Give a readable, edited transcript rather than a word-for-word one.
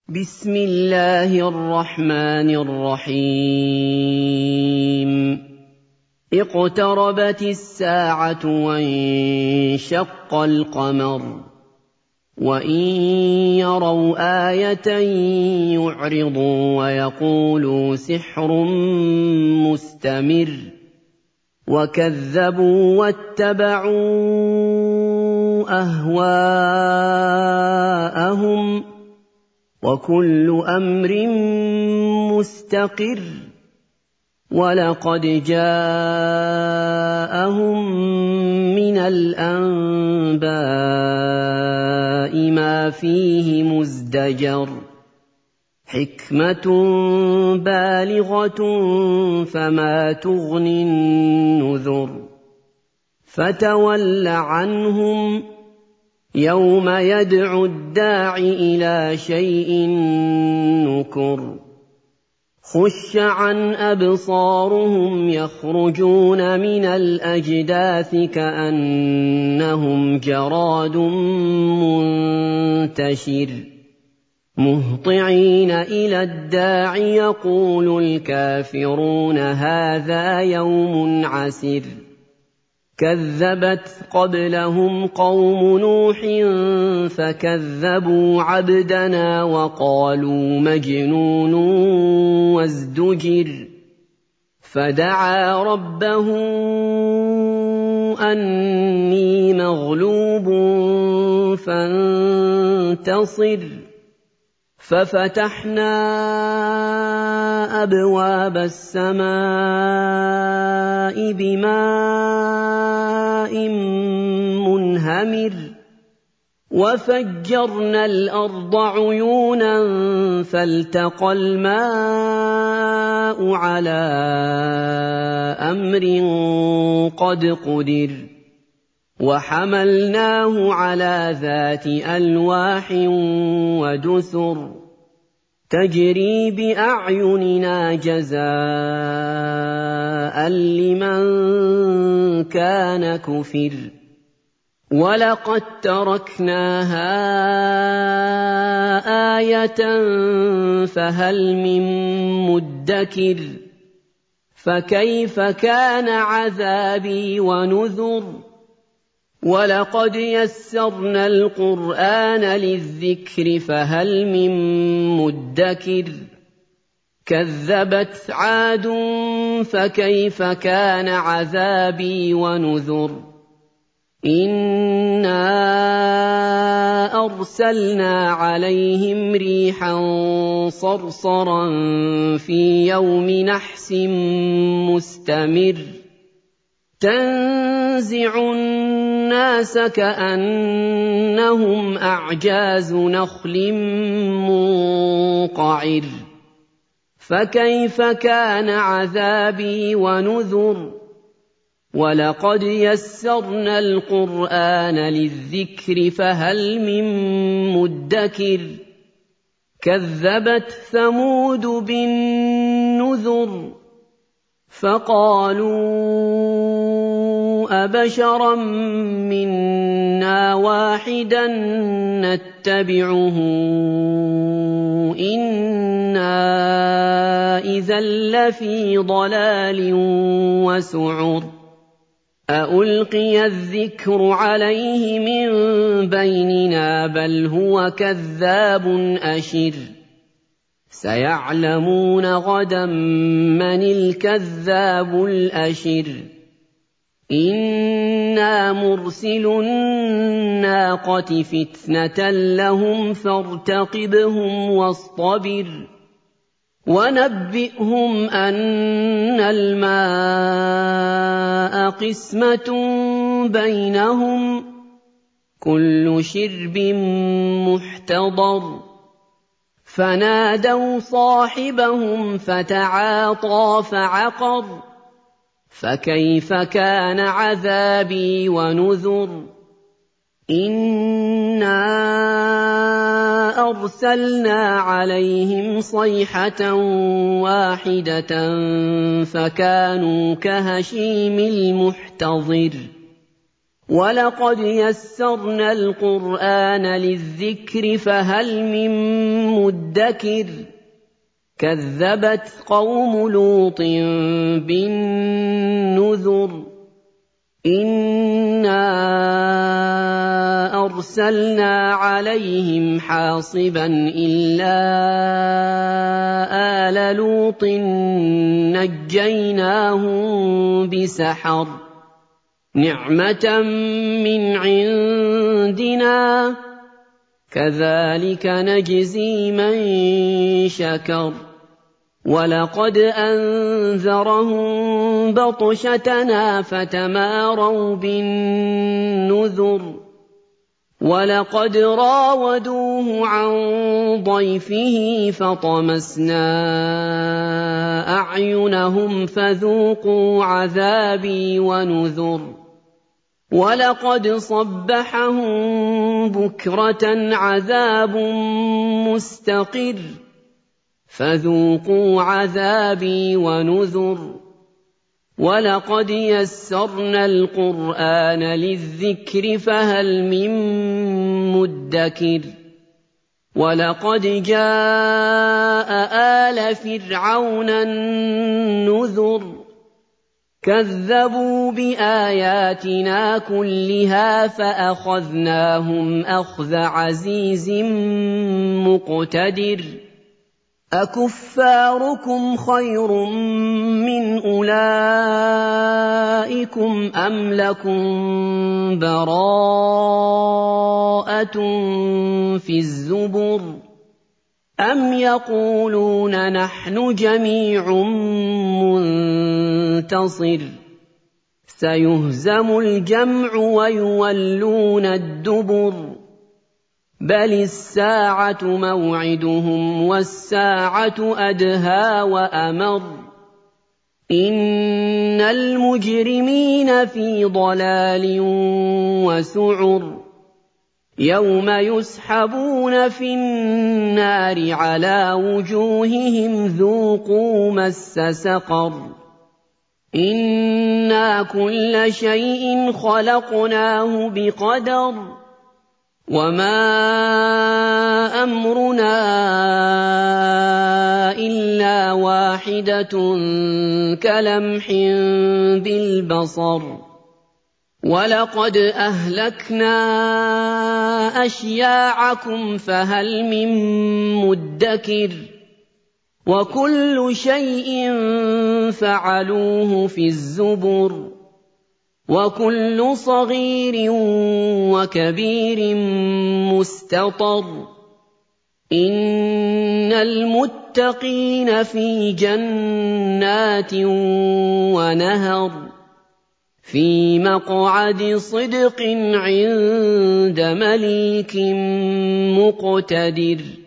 بسم الله الرحمن الرحيم اقتربت الساعة وانشق القمر وإن يروا آية يعرضوا ويقولوا سحر مستمر وكذبوا واتبعوا أهواءهم وكل أمر مستقر ولقد جاءهم من الأنباء ما فيه مزدجر حكمة بالغة فما تغني النذر فتول عنهم يوم يدعو الداع إلى شيء نكر خش عن أبصارهم يخرجون من الأجداث كأنهم جراد منتشر مهطعين إلى الداع يقول الكافرون هذا يوم عسر كذبت قبلهم قوم نوح فكذبوا عبدنا وقالوا مجنون وازدجر فدعا ربه أني مغلوب فانتصر ففتحنا أبواب السماء بماء منهمر وفجرنا الأرض عيونا فالتقى الماء على أمر قد قدر وحملناه على ذات ألواح ودسر تجري بأعيننا جزاء لمن كان كفر ولقد تركناها آية فهل من مدكر فكيف كان عذابي ونذر ولقد يسرنا القرآن للذكر فهل من مدكر كذبت عاد فكيف كان عذابي ونذر إنا أرسلنا عليهم ريحا صرصرا في يوم نحس مستمر تنزع الناس كأنهم أعجاز نخل منقعر فكيف كان عذابي ونذر ولقد يسرنا القرآن للذكر فهل من مدكر كذبت ثمود بالنذر فقالوا أبشرا منا واحدا نتبعه إنا إذا لفي ضلال وسعر أألقي الذكر عليه من بيننا بل هو كذاب أشر سيعلمون غدا من الكذاب الأشر إنا مرسل الناقة فتنة لهم فارتقبهم واصطبر ونبئهم أن الماء قسمة بينهم كل شرب محتضر فنادوا صاحبهم فتعاطى فعقر فكيف كان عذابي ونذر إنا أرسلنا عليهم صيحة واحدة فكانوا كهشيم المحتضر وَلَقَدْ يَسَّرْنَا الْقُرْآنَ لِلذِّكْرِ فَهَلْ مِن مُّدَّكِرٍ كَذَّبَتْ قَوْمُ لُوطٍ بِالنُّذُرِ إِنَّا أَرْسَلْنَا عَلَيْهِمْ حَاصِبًا إِلَّا آلَ لُوطٍ نَّجَّيْنَاهُم بِسَحَرٍ نِّعْمَةً مِّنْ عِندِنَا ۚ كَذَٰلِكَ نَجْزِي مَن شَكَرَ وَلَقَدْ أَنذَرَهُم بَطْشَتَنَا فَتَمَارَوْا بِالنُّذُرِ وَلَقَدْ رَاوَدُوهُ عَن ضَيْفِهِ فَطَمَسْنَا أَعْيُنَهُمْ فَذُوقُوا عَذَابِي وَنُذُرِ وَلَقَدْ صَبَّحَهُم بُكْرَةً عَذَابٌ مُّسْتَقِرٌّ فَذُوقُوا عَذَابِي وَنُذُرِ وَلَقَدْ يَسَّرْنَا الْقُرْآنَ لِلذِّكْرِ فَهَلْ مِن مُّدَّكِرٍ وَلَقَدْ جَاءَ آلَ فِرْعَوْنَ النُّذُرُ كَذَّبُوا بِآيَاتِنَا كُلِّهَا فَأَخَذْنَاهُمْ أَخْذَ عَزِيزٍ مُّقْتَدِرٍ أَكُفَّارُكُمْ خَيْرٌ مِّنْ أُولَٰئِكُمْ أَمْ لَكُم بَرَاءَةٌ فِي الزُّبُرِ أَمْ يَقُولُونَ نَحْنُ جَمِيعٌ مُّنتَصِرٌ سَيُهْزَمُ الْجَمْعُ وَيُوَلُّونَ الدُّبُرَ بَلِ السَّاعَةُ مَوْعِدُهُمْ وَالسَّاعَةُ أَدْهَىٰ وَأَمَرُّ إِنَّ الْمُجْرِمِينَ فِي ضَلَالٍ وَسُعُرٍ يَوْمَ يُسْحَبُونَ فِي النَّارِ عَلَىٰ وُجُوهِهِمْ ذُوقُوا مَسَّ سَقَرَ إِنَّا كُلَّ شَيْءٍ خَلَقْنَاهُ بِقَدَرٍ وَمَا أَمْرُنَا إِلَّا وَاحِدَةٌ كَلَمْحٍ بِالْبَصَرِ وَلَقَدْ أَهْلَكْنَا أَشْيَاعَكُمْ فَهَلْ مِن مُّدَّكِرٍ وَكُلُّ شَيْءٍ فَعَلُوهُ فِي الزُّبُرِ وَكُلُّ صَغِيرٍ وَكَبِيرٍ مُّسْتَطَرٌ إِنَّ الْمُتَّقِينَ فِي جَنَّاتٍ وَنَهَرٍ فِي مَقْعَدِ صِدْقٍ عِندَ مَلِيكٍ مُّقْتَدِرٍ